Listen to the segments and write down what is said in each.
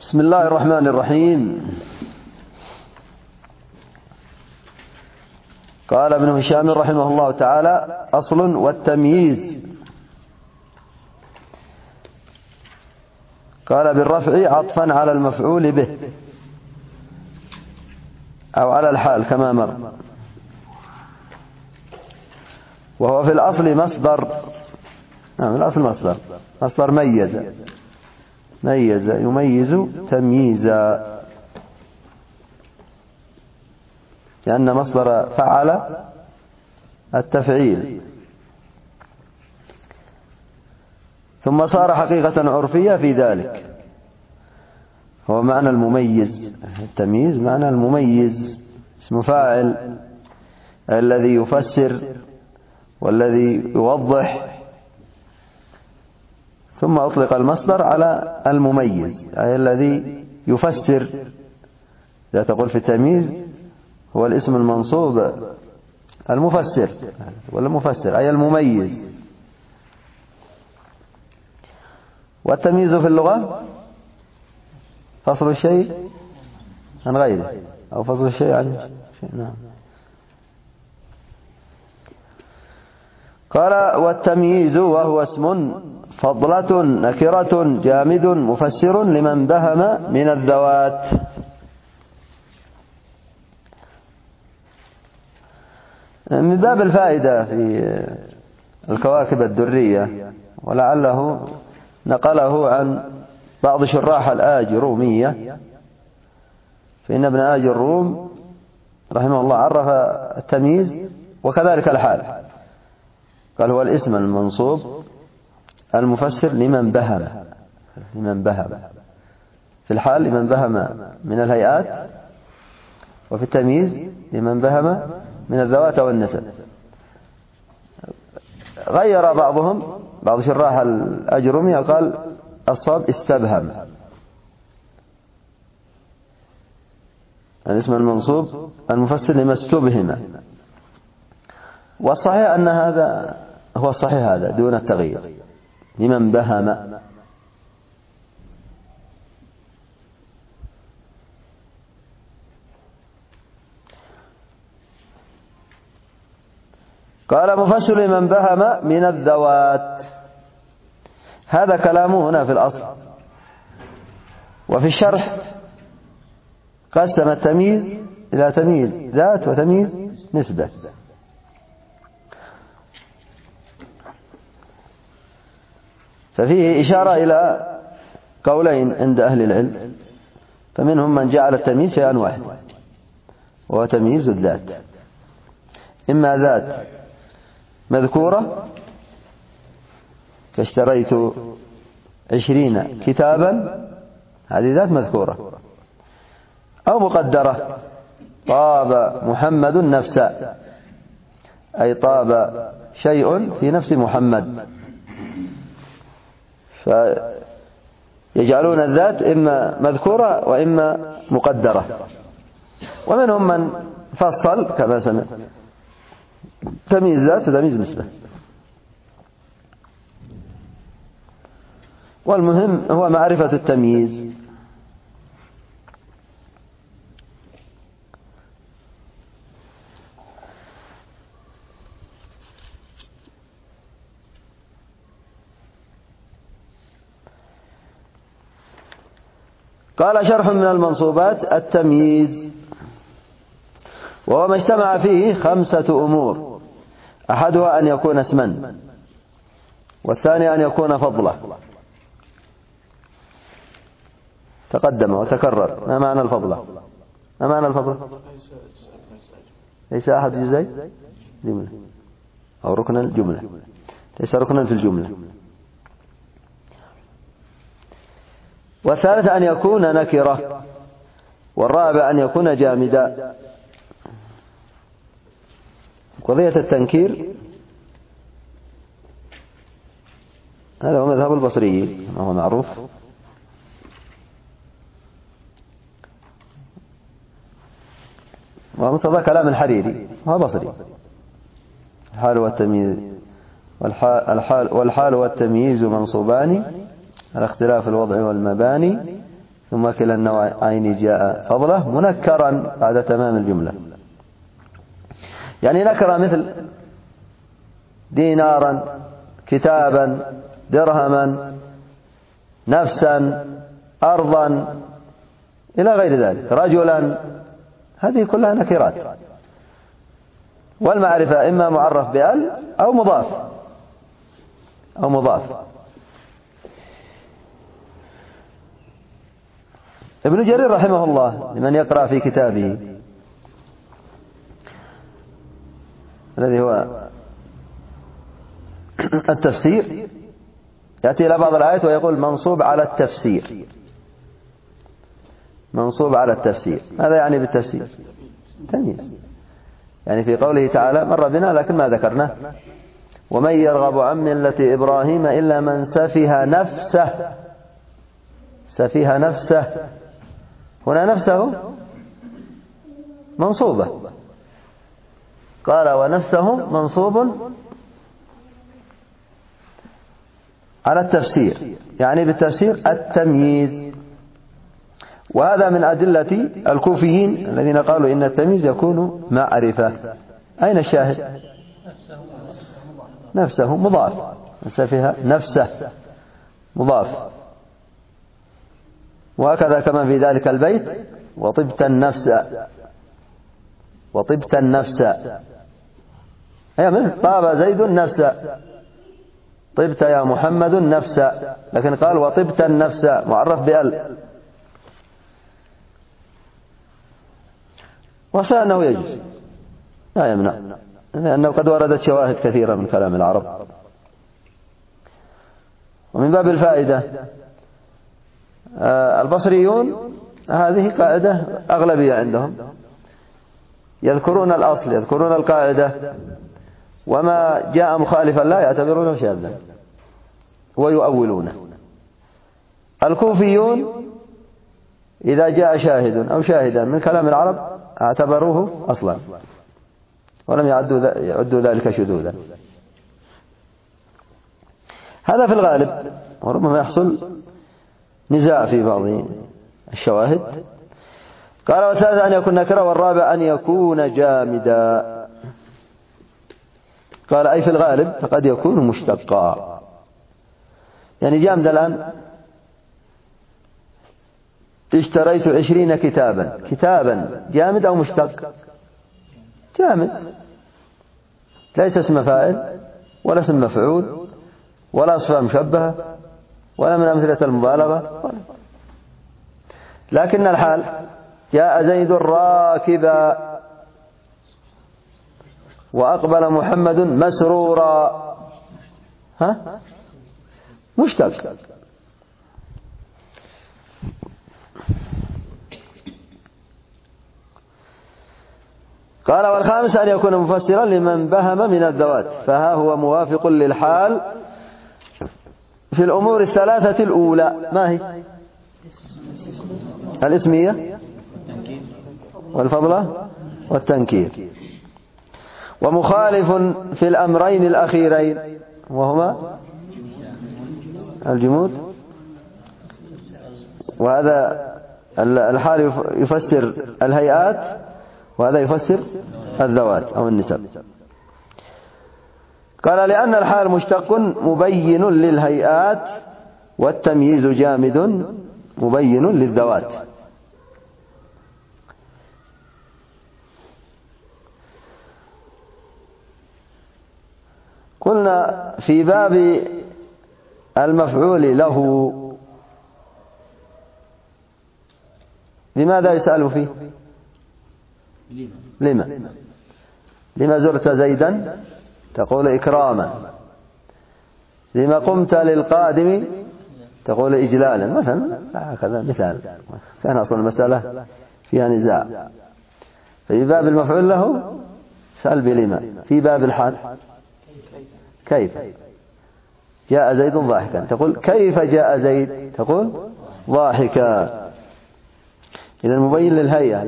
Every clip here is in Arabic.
بسم الله الرحمن الرحيم. قال ابن هشام رحمه الله تعالى: أصل والتمييز. قال بالرفع عطفا على المفعول به أو على الحال كما مر، وهو في الأصل مصدر. نعم، الأصل مصدر ميز يميز تمييزا، لأن مصدر فعل التفعيل، ثم صار حقيقة عرفية في ذلك. هو معنى المميز، التمييز معنى المميز، اسم فاعل الذي يفسر والذي يوضح، ثم أطلق المصدر على المميز أي الذي يفسر. إذا تقول في التمييز هو الاسم المنصوب المفسر، والمفسر أي المميز. والتمييز في اللغة فصل الشيء عن غيره، أو فصل الشيء عن شيء. نعم. قال: والتمييز وهو اسم فضلة نكرة جامد مفسر لمن بهم من الذوات. من باب الفائدة في الكواكب الدرية، ولعله نقله عن بعض شراح الآجرومية، فإن ابن آج الروم رحمه الله عرف التمييز وكذلك الحال، قال: هو الاسم المنصوب المفسر لمن بهم في الحال لمن بهم من الهيئات، وفي التمييز لمن بهم من الذوات والنسب. غير بعض شراح الأجرومية قال الصواب استبهم، الاسم المنصوب المفسر لما استبهم، والصحيح أن هذا هو الصحيح، هذا دون التغيير، لمن بهم. قال: مفسر لمن بهم من الذوات. هذا كلامه هنا في الأصل. وفي الشرح قسم التمييز إلى تمييز ذات وتمييز نسبة. ففيه إشارة إلى قولين عند أهل العلم، فمنهم من جعل التمييز شيئا واحد، وهو تمييز الذات، إما ذات مذكورة فاشتريت 20 كتابا، هذه ذات مذكورة، أو مقدرة، طاب محمد نفسا، أي طاب شيء في نفس محمد، فيجعلون الذات إما مذكورة وإما مقدرة. ومنهم من فصل كما سمع تمييز ذات وتمييز نسبة. والمهم هو معرفة التمييز. قال: شرح من المنصوبات التمييز، وهو ما اجتمع فيه 5 أمور: أحدها أن يكون اسما، والثاني أن يكون فضلة. تقدم وتكرر. ما معنى الفضلة؟ ليس أحد جزئي جملة أو ركن الجملة، ليس ركنا في الجملة. والثالث أن يكون نكرة، والرابع أن يكون جامدا. قضية التنكير هذا هو مذهب البصري، هو معروف، ومقتضى كلام الحريري، هو بصري. الحال والتمييز والحال والتمييز منصوبان على اختلاف الوضع والمباني، ثم كلا النوعين جاء فضله منكرا بعد تمام الجملة. يعني نكرة مثل دينارا، كتابا، درهما، نفسا، أرضا، إلى غير ذلك، رجلا، هذه كلها نكرات. والمعرفة إما معرف بأل أو مضاف. ابن جرير رحمه الله لمن يقرأ في كتابه الذي هو التفسير يأتي إلى بعض الآيات ويقول منصوب على التفسير، منصوب على التفسير. ماذا يعني بالتفسير؟ تمييز. يعني في قوله تعالى مر بنا لكن ما ذكرناه، ومن يرغب عن ملة إبراهيم إلا من سفه نفسه. هنا نفسه منصوبة، قال ونفسه منصوب على التفسير، يعني بالتفسير التمييز. وهذا من أدلة الكوفيين الذين قالوا إن التمييز يكون معرفة. أين الشاهد؟ نفسه مضاف، سفه نفسه مضاف. وهكذا كما في ذلك البيت وطبت النفس هي مثل طاب زيد النفس، طبت يا محمد النفس، لكن قال وطبت النفس معرف بأل. وسأنه يجوز لا يمنع، لأنه قد وردت شواهد كثيرة من كلام العرب. ومن باب الفائدة البصريون هذه قاعدة أغلبية عندهم، يذكرون الأصل، يذكرون القاعدة، وما جاء مخالفا لا يعتبرونه شاذا ويؤولونه. الكوفيون إذا جاء شاهد أو شاهدا من كلام العرب اعتبروه أصلا ولم يعدوا ذلك شذوذا. هذا في الغالب، وربما يحصل نزاع في بعض الشواهد. قال والثالث أن يكون نكرة، والرابع أن يكون جامدا. قال أي في الغالب فقد يكون مشتقا. يعني جامد الآن اشتريت 20 كتابا جامد أو مشتق؟ جامد، ليس اسم فاعل ولا اسم مفعول ولا صفة مشبهة ولا من أمثلة المبالغة. لكن الحال جاء زيد راكبا وأقبل محمد مسرورا، مشتق. قال والخامس أن يكون مفسرا لمن بهم من الذوات، فها هو موافق للحال في الأمور الثلاثة الأولى. ما هي؟ الاسمية والفضلة والتنكير. ومخالف في الأمرين الأخيرين وهما الجمود، وهذا الحال يفسر الهيئات وهذا يفسر الذوات أو النسب. قال لأن الحال مشتق مبين للهيئات، والتمييز جامد مبين للذوات. قلنا في باب المفعول له لماذا يسأل فيه؟ لما زرت زيدا تقول إكراما، لما قمت للقادم تقول إجلالا مثلا. هكذا مثال، كان أصل المسألة فيها نزاع. في باب المفعول له سأل بلما، في باب الحال كيف جاء زيد ضاحكا تقول كيف جاء زيد تقول ضاحكا. إذا مبين للهيئة،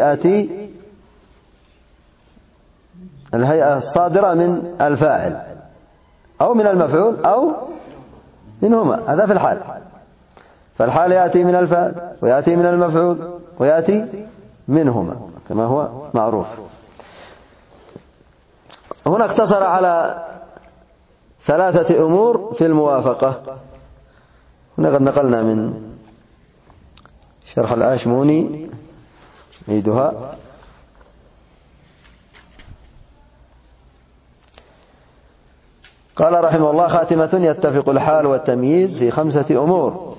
الهيئة الصادرة من الفاعل أو من المفعول أو منهما، هذا في الحال. فالحال يأتي من الفاعل ويأتي من المفعول ويأتي منهما كما هو معروف. هنا اقتصر على 3 أمور في الموافقة. هنا قد نقلنا من شرح الآشموني عيدها. قال رحمه الله: خاتمة: يتفق الحال والتمييز في 5 أمور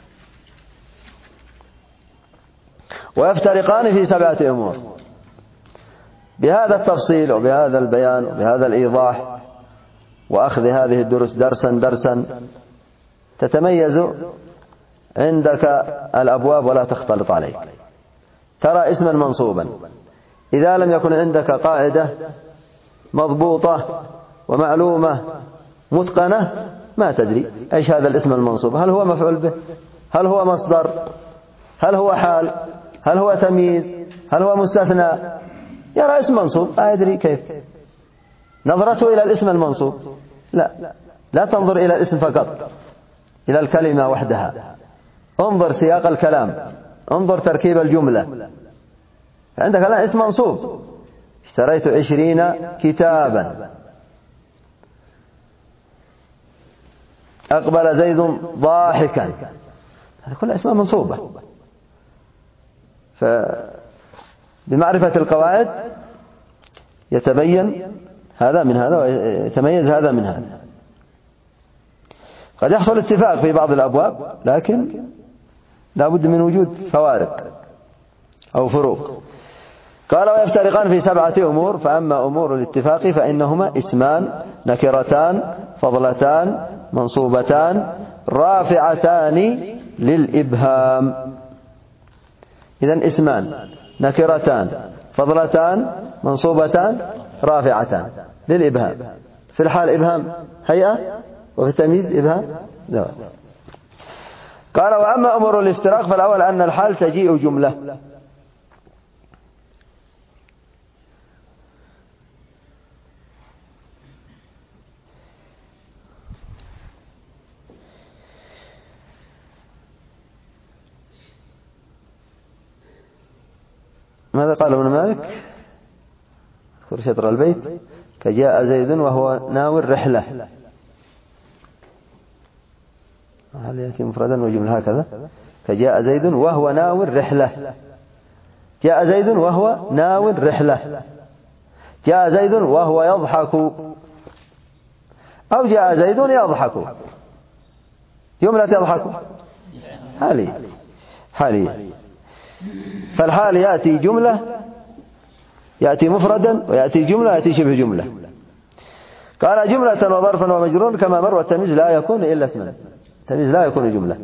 ويفترقان في 7 أمور. بهذا التفصيل وبهذا البيان وبهذا الإيضاح وأخذ هذه الدروس درسا درسا تتميز عندك الأبواب ولا تختلط عليك. ترى اسما منصوبا إذا لم يكن عندك قاعدة مضبوطة ومعلومة متقنة ما تدري إيش هذا الاسم المنصوب، هل هو مفعول به، هل هو مصدر، هل هو حال، هل هو تمييز، هل هو مستثنى. يرى اسم منصوب لا يدري كيف. نظرته إلى الاسم المنصوب لا تنظر إلى الاسم فقط، إلى الكلمة وحدها، انظر سياق الكلام، انظر تركيب الجملة. عندك الآن اسم منصوب: اشتريت 20 كتابا، أقبل زيد ضاحكا، هذا كلها اسماء منصوبة. فبمعرفة القواعد يتبين هذا من هذا ويتميز هذا من هذا. قد يحصل اتفاق في بعض الأبواب لكن لا بد من وجود فوارق أو فروق. قال: ويفترقان في 7 أمور. فأما أمور الاتفاق فإنهما اسمان نكرتان فضلتان منصوبتان رافعتان للإبهام. إذن اسمان نكرتان فضلتان منصوبتان رافعتان للإبهام. في الحال إبهام هيئة وفي التمييز إبهام ذوات. قال: وأما أمور الافتراق فالأول أن الحال تجيء جملة. ماذا قال ابن مالك؟ اذكر شطر البيت: كجاء زيد وهو ناوي الرحلة. هل يأتي مفردا وجملة هكذا؟ كجاء زيد وهو ناوي الرحلة. جاء زيد وهو ناوي الرحلة، جاء زيد وهو يضحك، أو جاء زيد يضحك. جملة يضحك حالية. فالحال يأتي جملة، يأتي مفردا، ويأتي جملة، يأتي شبه جملة. قال: جملة وظرفا ومجرور كما مر. والتمييز لا يكون إلا اسما، التمييز لا يكون جملة.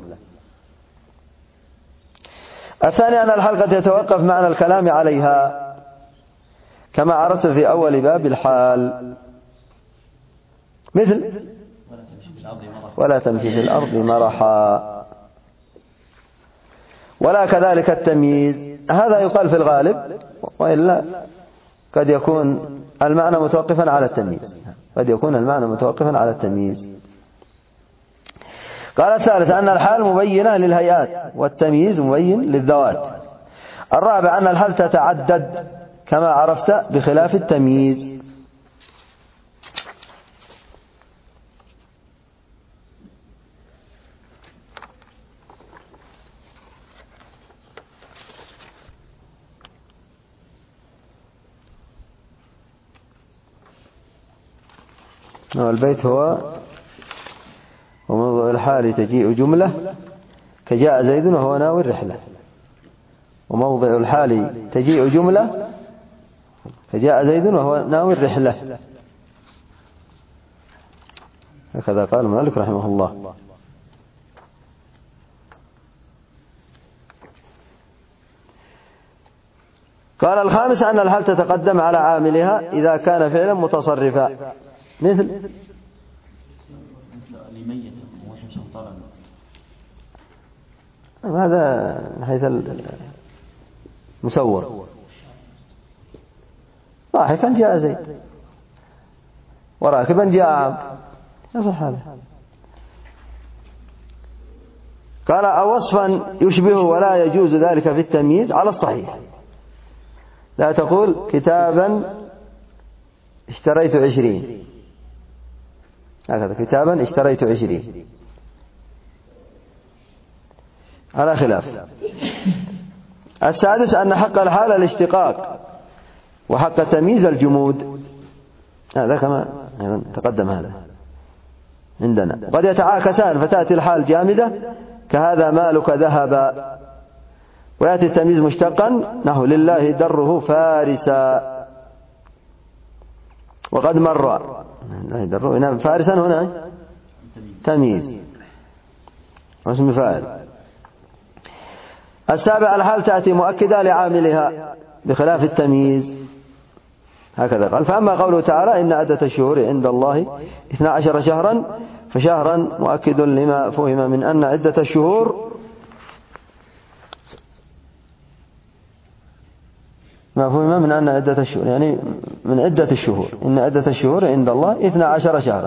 الثاني أن الحال قد يتوقف معنى الكلام عليها كما عرفت في أول باب الحال، مثل: ولا تمشي في الأرض مرحا. ولا كذلك التمييز، هذا يقال في الغالب، وإلا قد يكون المعنى متوقفا على التمييز، قد يكون المعنى متوقفا على التمييز. قال: الثالث أن الحال مبينة للهيئات والتمييز مبين للذوات. الرابع أن الحال تتعدد كما عرفت بخلاف التمييز. البيت هو: وموضع الحال تجيء جملة كجاء زيد وهو ناوي الرحلة. وموضع الحال تجيء جملة كجاء زيد وهو ناوي الرحلة. هكذا قال مالك رحمه الله. قال: الخامس أن الحال تتقدم على عاملها إذا كان فعلا متصرفا، مثل هذا حيث المسور: ضاحكا جاء زيد، وراكبا جاء عمرو، يصح هذا. قال أو وصفا يشبه ولا يجوز ذلك في التمييز على الصحيح. لا تقول كتابا اشتريت 20، هكذا كتابا اشتريت 20 على خلاف. السادس أن حق الحال الاشتقاق وحق التمييز الجمود، هذا كما تقدم هذا عندنا. قد يتعاكسان فتأتي الحال جامدة كهذا مالك ذهب، ويأتي التمييز مشتقا نحو لله دره فارسا. وقد مر فارسا هنا تمييز واسم فاعل. السابع الحال تأتي مؤكدة لعاملها بخلاف التمييز، هكذا قال. فأما قوله تعالى إن عدة الشهور عند الله 12 شهرا، فشهرا مؤكد لما فهم من أن عدة الشهور ما فهم من أن عدة الشهور يعني من عدة الشهور، إن عدة الشهور عند الله 12 شهرا.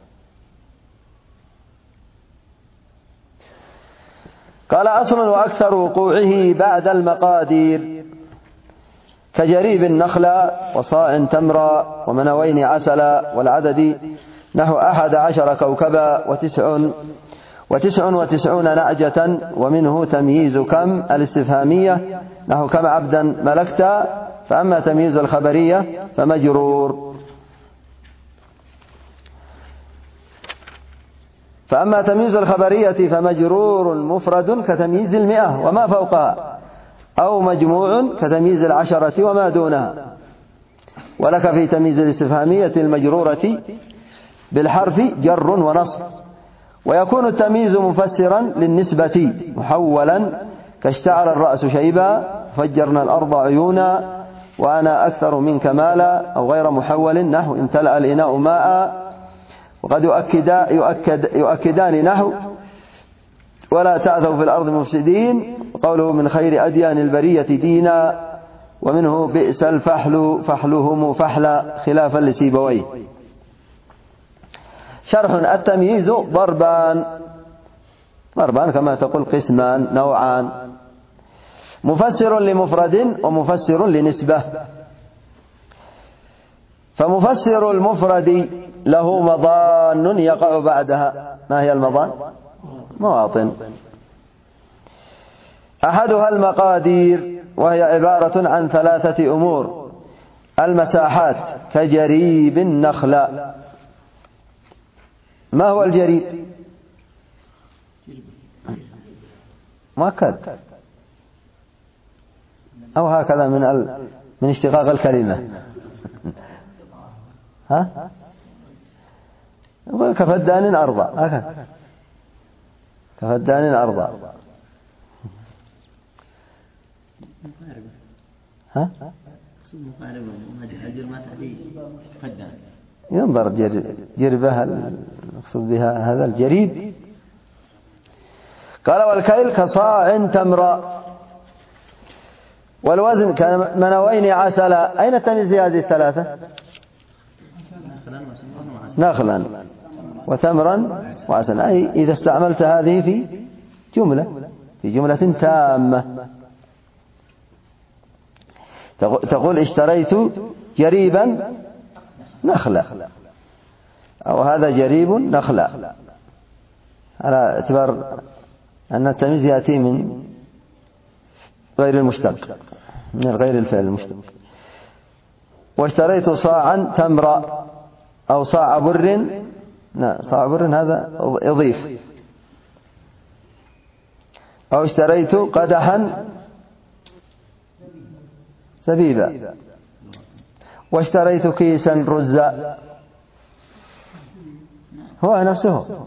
قال أصل وأكثر وقوعه بعد المقادير كجريب النخل وصاع تمرا ومنوين عسلا، والعدد نحو 11 كوكبا و99 نعجة، ومنه تمييز كم الاستفهامية نحو كم عبدا ملكت. فأما تمييز الخبرية فمجرور. فأما تمييز الخبرية فمجرور مفرد كتمييز 100 وما فوقها، أو مجموع كتمييز 10 وما دونها. ولك في تمييز الاستفهامية المجرورة بالحرف جر ونصب. ويكون التمييز مفسرا للنسبة محولا كاشتعل الرأس شيبا، فجرنا الأرض عيونا، وأنا أكثر منك مالا، أو غير محول نحو امتلأ الإناء ماء. وقد يؤكدان نحو ولا تعثوا في الأرض مفسدين، وقوله من خير أديان البرية دينا، ومنه بئس الفحل فحلهم فحلا خلافا لسيبويه. شرح التمييز ضربان كما تقول قسمان نوعان، مفسر لمفرد ومفسر لنسبة. فمفسر المفرد له مضان يقع بعدها. ما هي المضان؟ مواطن. أحدها المقادير، وهي عبارة عن 3 أمور: المساحات كجريب النخل. ما هو الجريب؟ مؤكد أو هكذا من اشتقاق الكلمة. ها؟ يقول كفدان أرضى، هكذا كفدان أرضى. ها؟ ينظر جربها المقصود بها هذا الجريب. قال والكيل كصاع تمرا، والوزن كمنوين عسلا. أين تميز هذه الثلاثة؟ نخلا وتمرا وعسلا، أي إذا استعملت هذه في جملة تامة. تقول اشتريت جريبا نخلا، أو هذا جريب نخلا، على اعتبار أن التمييز يأتي من غير المشتق، من غير الفعل المشتق. واشتريت صاعا تمرا أو صاع بر، صاع بر هذا يضيف. أو اشتريت قدحا زبيبا، واشتريت كيسا رزا، هو نفسه.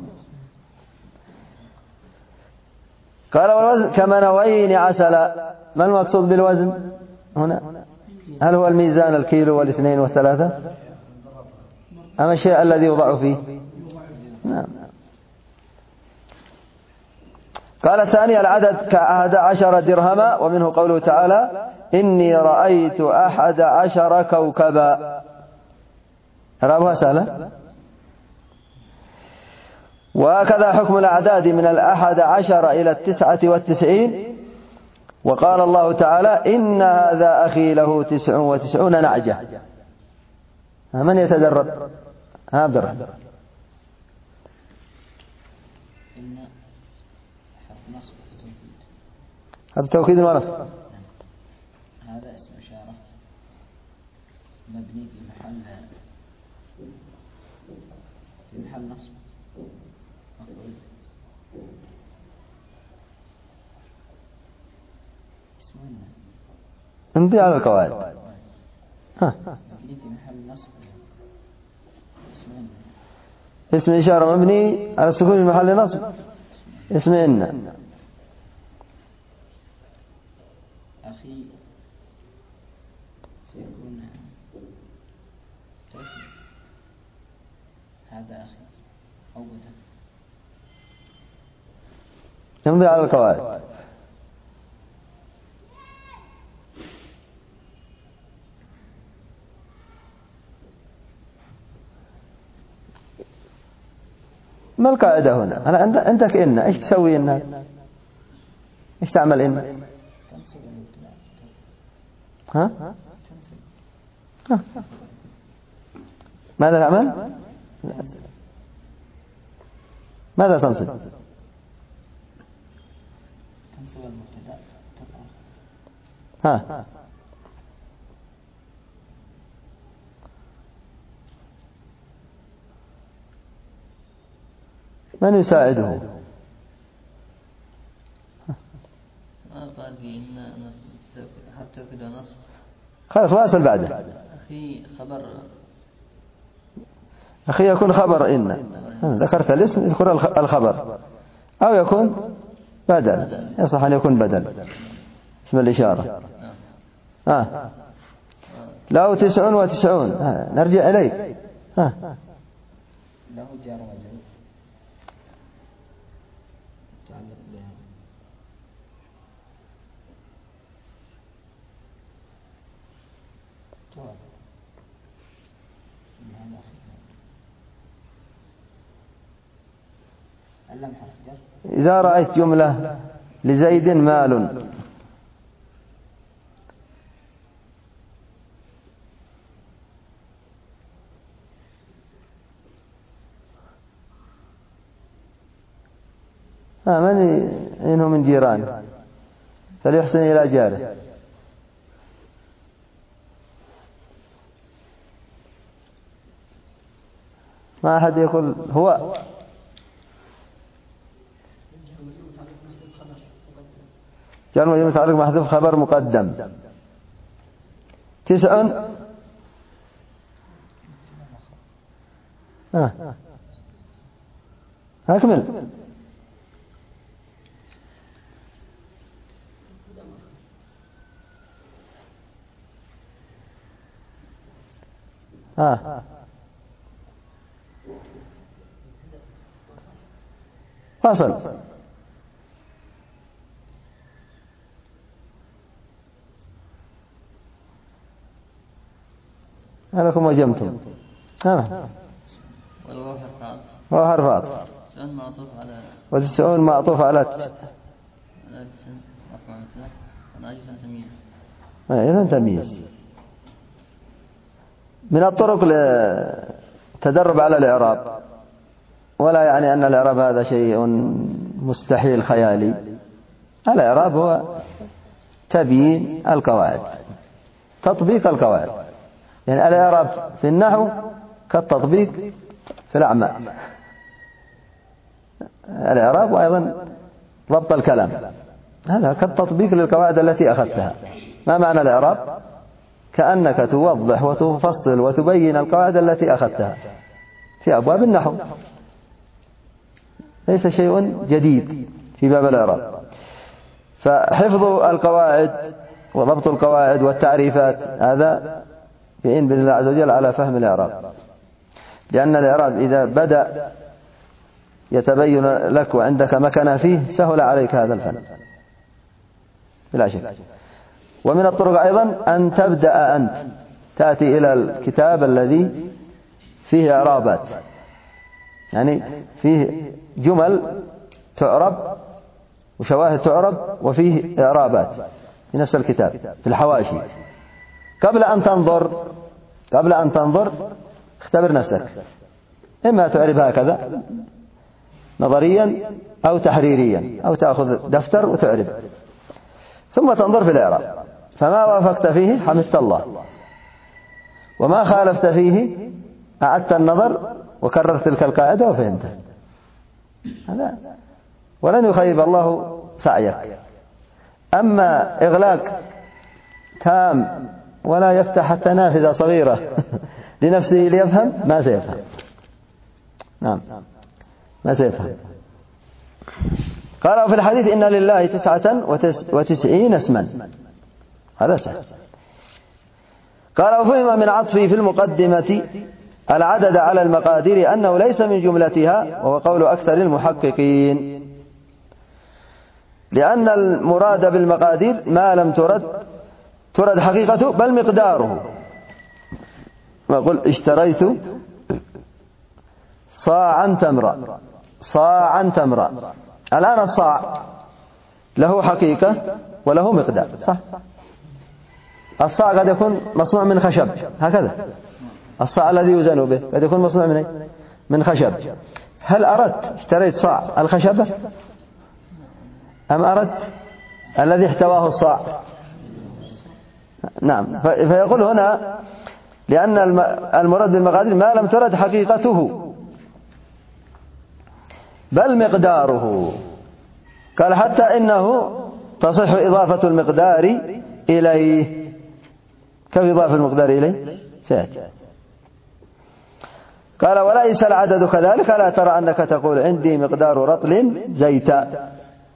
قال والوزن كمنوين عسلا. ما المقصود بالوزن هنا؟ هل هو الميزان الكيلو والاثنين والثلاثة، أم الشيء الذي يوضع فيه؟ نعم. قال الثاني العدد ك11 درهما، ومنه قوله تعالى إني رأيت 11 كوكبا. إعرابها سهلة. وهكذا حكم الأعداد من 11 إلى 99. وقال الله تعالى إن هذا أخي له 99 نعجة. من يتدرب؟ عبد الرحمن. إن حرف نصب وتوكيد. حرف توكيد ونصب. هذا اسم إشارة مبني في محل نصب مفعول. اسم امضي على القواعد. مبني في محل نصب. اسم إشارة مبني على السكون في محل نصب. اسم إن. أخي سيكون توكيد. هذا أخي أو بدل. امضي على القواعد. ما القاعدة هنا؟ أنا عندك إن، إيش تسوي إن؟ إيش تعمل إن؟ ها؟ ماذا تعمل؟ ماذا تنصب؟ تنصب المبتدأ. ها؟ من يساعده؟ قال في إن حتى كده نصب. خلاص واصل بعده. أخي خبر. أخي يكون خبر إن. ذكرت الاسم يذكر الخبر أو يكون بدل. يصح أن يكون بدل اسم الإشارة. له 99. نرجع إليك. له جار ومجرور متعلق بها. إذا رأيت جملة لزيد مال من إنه من جيران فليحسن إلى جاره. ما أحد يقول هو. جار مجرور متعلق محذوف خبر مقدم. 9. أكمل. فصل. أنكم وجمتم. والواو حرف عطف. والتسعون معطوف على إذن تمييز. من الطرق للتدرب على الإعراب، ولا يعني أن الإعراب هذا شيء مستحيل خيالي. الإعراب هو تبيين القواعد، تطبيق القواعد. يعني الإعراب في النحو كالتطبيق في الأعمال. الإعراب وأيضا ضبط الكلام هذا كالتطبيق للقواعد التي أخذتها. ما معنى الإعراب؟ كأنك توضح وتفصل وتبين القواعد التي أخذتها في أبواب النحو. ليس شيء جديد في باب الإعراب. فحفظ القواعد وضبط القواعد والتعريفات هذا يعين بإذن الله عز وجل على فهم الإعراب، لأن الإعراب إذا بدأ يتبين لك وعندك مكان فيه سهل عليك هذا الفن بلا شك. ومن الطرق أيضا أن تبدأ أنت تأتي إلى الكتاب الذي فيه إعرابات يعني فيه جمل تعرب وشواهد تعرب وفيه إعرابات في نفس الكتاب في الحواشي. قبل أن تنظر اختبر نفسك، إما تعرب هكذا نظريا أو تحريريا، أو تأخذ دفتر وتعرب ثم تنظر في الإعراب، فما وافقت فيه حمدت الله، وما خالفت فيه أعدت النظر وكررت تلك القاعدة وفهمتها. هذا ولن يخيب الله سعيك. أما إغلاق تام ولا يفتح حتى نافذة صغيرة لنفسه ليفهم، ما سيفهم. نعم ما سيفهم. قال في الحديث إن لله 99 اسما، هذا سهل. قال وفهم من عطفه في المقدمة العدد على المقادير أنه ليس من جملتها، وهو قول أكثر المحققين، لأن المراد بالمقادير ما لم ترد حقيقته بل مقداره. وقل اشتريت صاعا تمرا. الآن الصاع له حقيقة وله مقدار، صح؟ الصاع قد يكون مصنوع من خشب هكذا، الصاع الذي يوزن به قد يكون مصنوع من خشب. هل أردت اشتريت صاع الخشبة أم أردت الذي احتواه الصاع؟ نعم. فيقول هنا لأن المراد بالمقادير ما لم ترد حقيقته بل مقداره. قال حتى إنه تصح إضافة المقدار إليه. كيف إضافة المقدار إليه؟ سيأتي. قال وليس العدد كذلك، لا ترى أنك تقول عندي مقدار رطل زيتا،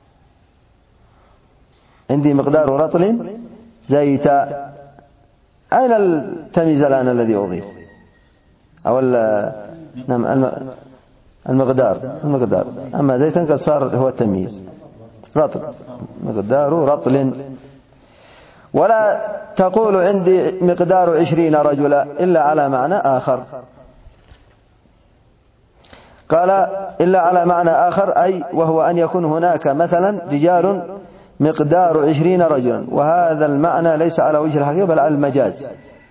عندي مقدار رطل زيتا. أين التمييز الآن الذي أضيف؟ أو نعم المقدار. أما زيتا قد صار هو التمييز، رطل مقدار رطل. ولا تقول عندي مقدار 20 رجلا إلا على معنى آخر. قال إلا على معنى آخر، أي وهو أن يكون هناك مثلا رجال مقدار 20 رجلا، وهذا المعنى ليس على وجه الحقيقة بل على المجاز.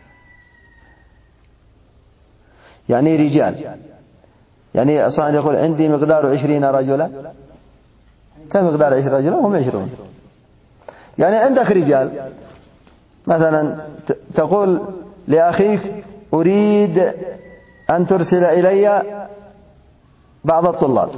يعني رجال، يعني أصلا يقول عندي مقدار 20 رجلا. كم مقدار 20 رجلا؟ هم 20. يعني عندك رجال، مثلا تقول لأخيك أريد أن ترسل إلي بعض الطلاب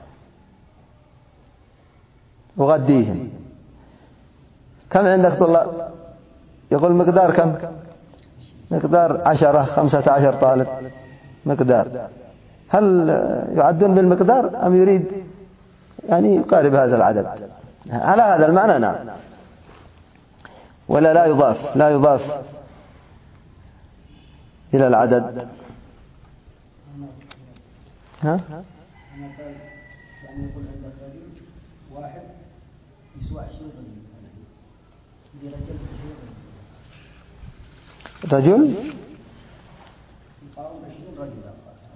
أغديهم. كم عندك طلاب؟ يقول مقدار كم؟ مقدار 10 15 طالب مقدار. هل يعدون بالمقدار أم يريد يعني يقارب هذا العدد؟ على هذا المعنى نعم. ولا لا يضاف إلى العدد. ها؟ يعني يقول عندك رجل واحد يسوى 20 رجل يقاوم 20 رجلا.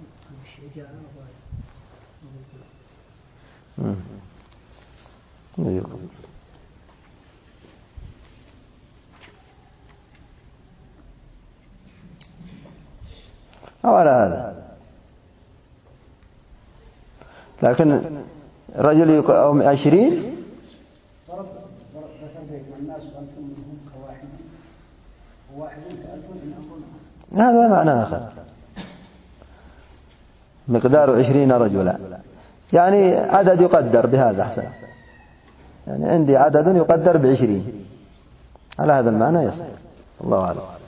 أو على هذا. لكن رجل يقاوم 20 هذا معنى آخر. مقدار 20 رجلا يعني عدد يقدر بهذا أحسن. يعني عندي عدد يقدر ب20، على هذا المعنى يصح. الله أعلم.